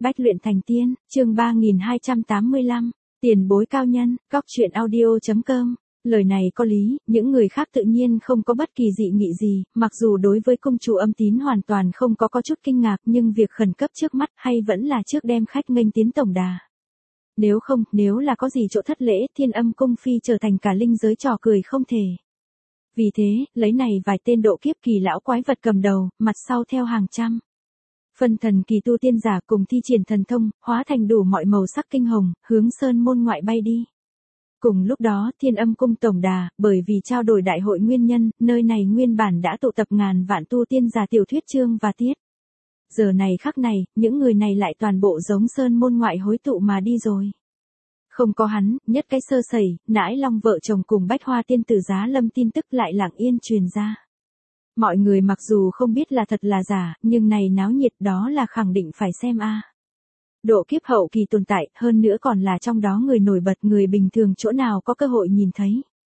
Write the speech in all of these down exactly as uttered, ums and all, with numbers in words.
Bách luyện thành tiên, chương ba nghìn hai trăm tám mươi lăm, tiền bối cao nhân, góc truyện audio.com. Lời này có lý, những người khác tự nhiên không có bất kỳ dị nghị gì, mặc dù đối với công chủ Âm Tín hoàn toàn không có có chút kinh ngạc, nhưng việc khẩn cấp trước mắt hay vẫn là trước đem khách nghênh tiến tổng đà. Nếu không, nếu là có gì chỗ thất lễ, Thiên Âm cung phi trở thành cả linh giới trò cười không thể. Vì thế, lấy này vài tên độ kiếp kỳ lão quái vật cầm đầu, mặt sau theo hàng trăm. Phân thần kỳ tu tiên giả cùng thi triển thần thông, hóa thành đủ mọi màu sắc kinh hồng, hướng sơn môn ngoại bay đi. Cùng lúc đó, Thiên Âm cung tổng đà, bởi vì trao đổi đại hội nguyên nhân, nơi này nguyên bản đã tụ tập ngàn vạn tu tiên giả tiểu thuyết chương và tiết. Giờ này khắc này, những người này lại toàn bộ giống sơn môn ngoại hối tụ mà đi rồi. Không có hắn, nhất cái sơ sẩy, Nãi Long vợ chồng cùng Bách Hoa tiên tử Giá Lâm tin tức lại lặng yên truyền ra. Mọi người mặc dù không biết là thật là giả, nhưng này náo nhiệt đó là khẳng định phải xem a. Độ kiếp hậu kỳ tồn tại, hơn nữa còn là trong đó người nổi bật, người bình thường chỗ nào có cơ hội nhìn thấy.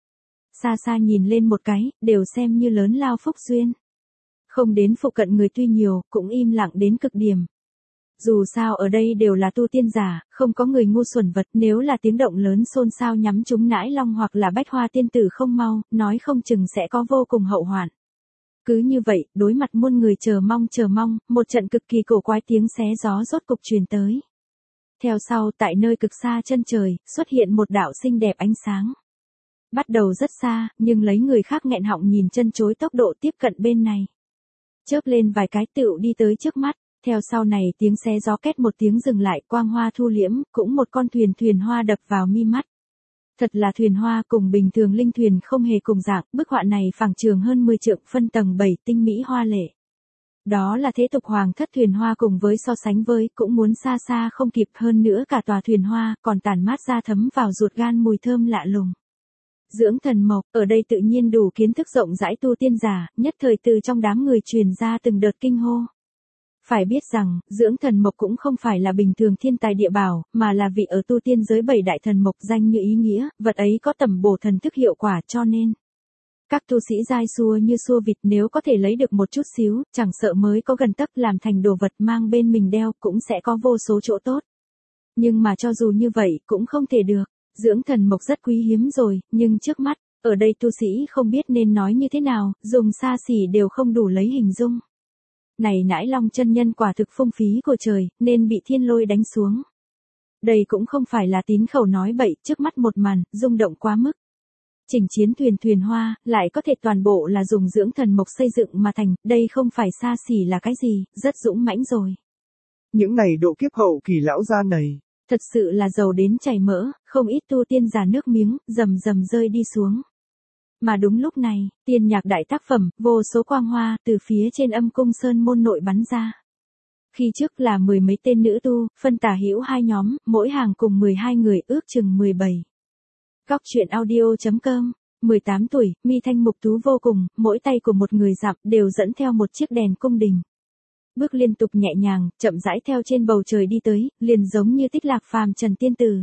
Xa xa nhìn lên một cái, đều xem như lớn lao phúc duyên. Không đến phụ cận người tuy nhiều, cũng im lặng đến cực điểm. Dù sao ở đây đều là tu tiên giả, không có người ngu xuẩn vật, nếu là tiếng động lớn xôn xao nhắm trúng Nãi Long hoặc là Bách Hoa tiên tử không mau, nói không chừng sẽ có vô cùng hậu hoạn. Cứ như vậy, đối mặt muôn người chờ mong chờ mong, một trận cực kỳ cổ quái tiếng xé gió rốt cục truyền tới. Theo sau, tại nơi cực xa chân trời, xuất hiện một đạo xinh đẹp ánh sáng. Bắt đầu rất xa, nhưng lấy người khác nghẹn họng nhìn chân chối tốc độ tiếp cận bên này. Chớp lên vài cái tựu đi tới trước mắt, theo sau này tiếng xé gió két một tiếng dừng lại, quang hoa thu liễm, cũng một con thuyền thuyền hoa đập vào mi mắt. Thật là thuyền hoa cùng bình thường linh thuyền không hề cùng dạng, bức họa này phẳng trường hơn mười trượng, phân tầng bảy, tinh mỹ hoa lệ. Đó là thế tục hoàng thất thuyền hoa, cùng với so sánh với cũng muốn xa xa không kịp, hơn nữa cả tòa thuyền hoa còn tản mát ra thấm vào ruột gan mùi thơm lạ lùng. Dưỡng thần mộc, ở đây tự nhiên đủ kiến thức rộng rãi tu tiên giả, nhất thời từ trong đám người truyền ra từng đợt kinh hô. Phải biết rằng, dưỡng thần mộc cũng không phải là bình thường thiên tài địa bảo, mà là vị ở tu tiên giới bảy đại thần mộc danh như ý nghĩa, vật ấy có tầm bổ thần thức hiệu quả, cho nên các tu sĩ dai xua như xua vịt, nếu có thể lấy được một chút xíu, chẳng sợ mới có gần tấc làm thành đồ vật mang bên mình đeo, cũng sẽ có vô số chỗ tốt. Nhưng mà cho dù như vậy, cũng không thể được. Dưỡng thần mộc rất quý hiếm rồi, nhưng trước mắt, ở đây tu sĩ không biết nên nói như thế nào, dùng xa xỉ đều không đủ lấy hình dung. Này Nãi Long chân nhân quả thực phung phí của trời, nên bị thiên lôi đánh xuống. Đây cũng không phải là tín khẩu nói bậy, trước mắt một màn, rung động quá mức. Chỉnh chiến thuyền thuyền hoa, lại có thể toàn bộ là dùng dưỡng thần mộc xây dựng mà thành, đây không phải xa xỉ là cái gì, rất dũng mãnh rồi. Những này độ kiếp hậu kỳ lão gia này, thật sự là giàu đến chảy mỡ, không ít tu tiên giả nước miếng, rầm rầm rơi đi xuống. Mà đúng lúc này, tiên nhạc đại tác phẩm, vô số quang hoa, từ phía trên Âm cung sơn môn nội bắn ra. Khi trước là mười mấy tên nữ tu, phân tả hữu hai nhóm, mỗi hàng cùng mười hai người, ước chừng mười bảy. Góc truyện audio.com, mười tám tuổi, mi thanh mục tú vô cùng, mỗi tay của một người dặm đều dẫn theo một chiếc đèn cung đình. Bước liên tục nhẹ nhàng, chậm rãi theo trên bầu trời đi tới, liền giống như Tích Lạc phàm trần tiên tử.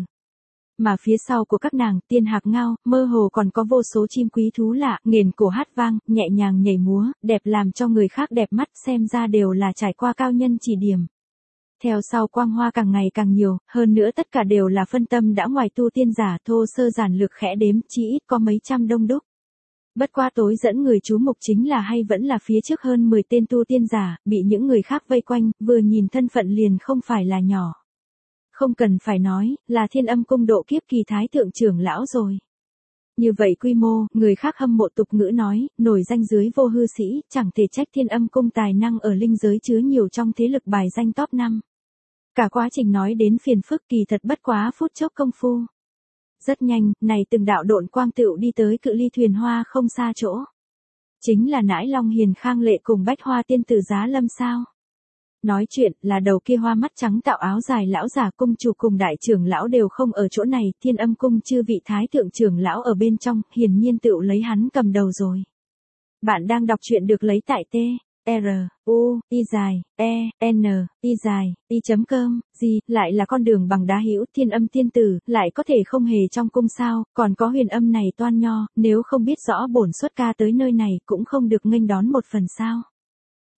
Mà phía sau của các nàng, tiên hạc ngao, mơ hồ còn có vô số chim quý thú lạ, nghền cổ hát vang, nhẹ nhàng nhảy múa, đẹp làm cho người khác đẹp mắt, xem ra đều là trải qua cao nhân chỉ điểm. Theo sau quang hoa càng ngày càng nhiều, hơn nữa tất cả đều là phân tâm đã ngoài tu tiên giả, thô sơ giản lược khẽ đếm, chỉ ít có mấy trăm đông đúc. Bất qua tối dẫn người chú mục chính là hay vẫn là phía trước hơn mười tên tu tiên giả, bị những người khác vây quanh, vừa nhìn thân phận liền không phải là nhỏ. Không cần phải nói, là Thiên Âm cung độ kiếp kỳ thái thượng trưởng lão rồi. Như vậy quy mô, người khác hâm mộ tục ngữ nói, nổi danh dưới vô hư sĩ, chẳng thể trách Thiên Âm cung tài năng ở linh giới chứa nhiều trong thế lực bài danh top năm. Cả quá trình nói đến phiền phức kỳ thật bất quá phút chốc công phu. Rất nhanh, này từng đạo độn quang tựu đi tới cự ly thuyền hoa không xa chỗ. Chính là Nãi Long hiền khang lệ cùng Bách Hoa tiên tử Giá Lâm sao. Nói chuyện là đầu kia hoa mắt trắng tạo áo dài lão giả cung chủ cùng đại trưởng lão đều không ở chỗ này, Thiên Âm cung chư vị thái thượng trưởng lão ở bên trong, hiển nhiên tựu lấy hắn cầm đầu rồi. Bạn đang đọc truyện được lấy tại T, R, U, I dài, E, N, I dài, I.com, gì, lại là con đường bằng đá hữu, Thiên Âm tiên tử, lại có thể không hề trong cung sao, còn có Huyền Âm này toan nho, nếu không biết rõ bổn xuất ca tới nơi này cũng không được nghênh đón một phần sao.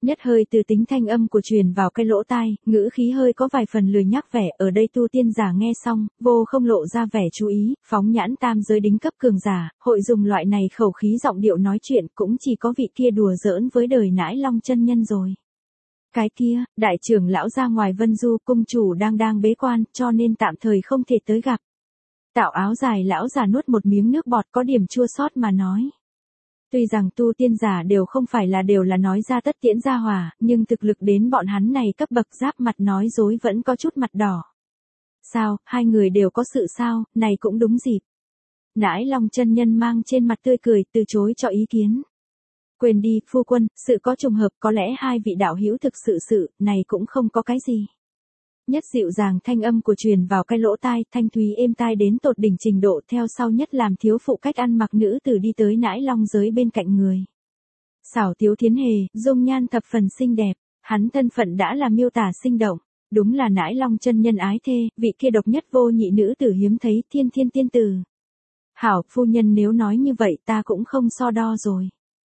Nhất hơi từ tính thanh âm của truyền vào cái lỗ tai, ngữ khí hơi có vài phần lười nhác vẻ, ở đây tu tiên giả nghe xong, vô không lộ ra vẻ chú ý, phóng nhãn tam giới đính cấp cường giả, hội dùng loại này khẩu khí giọng điệu nói chuyện cũng chỉ có vị kia đùa giỡn với đời nãi long chân nhân rồi. Cái kia, đại trưởng lão ra ngoài Vân Du, cung chủ đang đang bế quan, cho nên tạm thời không thể tới gặp. Tạo áo dài lão già nuốt một miếng nước bọt có điểm chua xót mà nói. Tuy rằng tu tiên giả đều không phải là đều là nói ra tất tiễn ra hòa, nhưng thực lực đến bọn hắn này cấp bậc giáp mặt nói dối vẫn có chút mặt đỏ. Sao, hai người đều có sự sao, này cũng đúng dịp. Nãi long chân nhân mang trên mặt tươi cười, từ chối cho ý kiến. Quên đi, phu quân, sự có trùng hợp, có lẽ hai vị đạo hữu thực sự sự, này cũng không có cái gì. Nhất dịu dàng thanh âm của truyền vào cái lỗ tai, thanh thúy êm tai đến tột đỉnh trình độ, theo sau nhất làm thiếu phụ cách ăn mặc nữ tử đi tới nãi long giới bên cạnh người. Xảo tiếu thiến hề, dung nhan thập phần xinh đẹp, hắn thân phận đã là miêu tả sinh động, đúng là nãi long chân nhân ái thê, vị kia độc nhất vô nhị nữ tử hiếm thấy, thiên thiên tiên tử. Hảo, phu nhân nếu nói như vậy ta cũng không so đo rồi.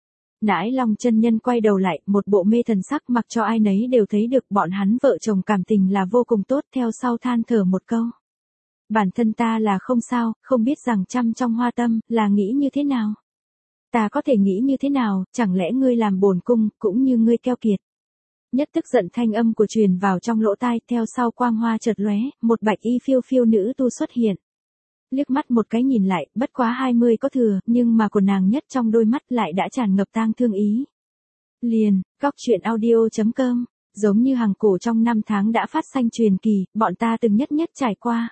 Nãi long chân nhân quay đầu lại, một bộ mê thần sắc mặc cho ai nấy đều thấy được bọn hắn vợ chồng cảm tình là vô cùng tốt, theo sau than thở một câu. Bản thân ta là không sao, không biết rằng trăm trong hoa tâm, là nghĩ như thế nào. Ta có thể nghĩ như thế nào, chẳng lẽ ngươi làm bổn cung, cũng như ngươi keo kiệt. Nhất tức giận thanh âm của truyền vào trong lỗ tai, theo sau quang hoa chợt lóe, một bạch y phiêu phiêu nữ tu xuất hiện. Liếc mắt một cái nhìn lại, bất quá hai mươi có thừa, nhưng mà của nàng nhất trong đôi mắt lại đã tràn ngập tang thương ý. Liền, góc truyện audio chấm com, giống như hàng cổ trong năm tháng đã phát sanh truyền kỳ, bọn ta từng nhất nhất trải qua.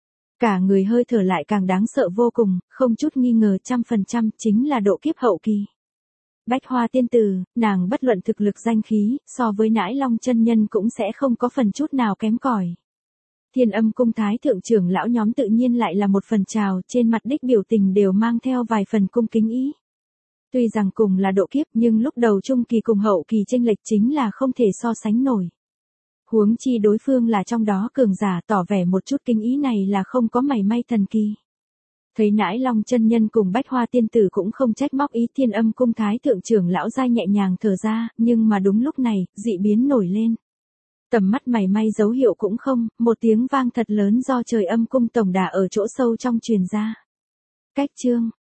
Cả người hơi thở lại càng đáng sợ vô cùng, không chút nghi ngờ trăm phần trăm chính là độ kiếp hậu kỳ. Bách hoa tiên tử, nàng bất luận thực lực danh khí, so với nãi long chân nhân cũng sẽ không có phần chút nào kém cỏi. Thiên Âm cung thái thượng trưởng lão nhóm tự nhiên lại là một phần chào, trên mặt đích biểu tình đều mang theo vài phần cung kính ý. Tuy rằng cùng là độ kiếp nhưng lúc đầu trung kỳ cùng hậu kỳ chênh lệch chính là không thể so sánh nổi. Huống chi đối phương là trong đó cường giả, tỏ vẻ một chút kính ý này là không có mảy may thần kỳ. Thấy nãi long chân nhân cùng bách hoa tiên tử cũng không trách móc ý, Thiên Âm cung thái thượng trưởng lão dai nhẹ nhàng thở ra, nhưng mà đúng lúc này, dị biến nổi lên. Tầm mắt mảy may dấu hiệu cũng không, một tiếng vang thật lớn do trời âm cung tổng đà ở chỗ sâu trong truyền ra. Cách chương,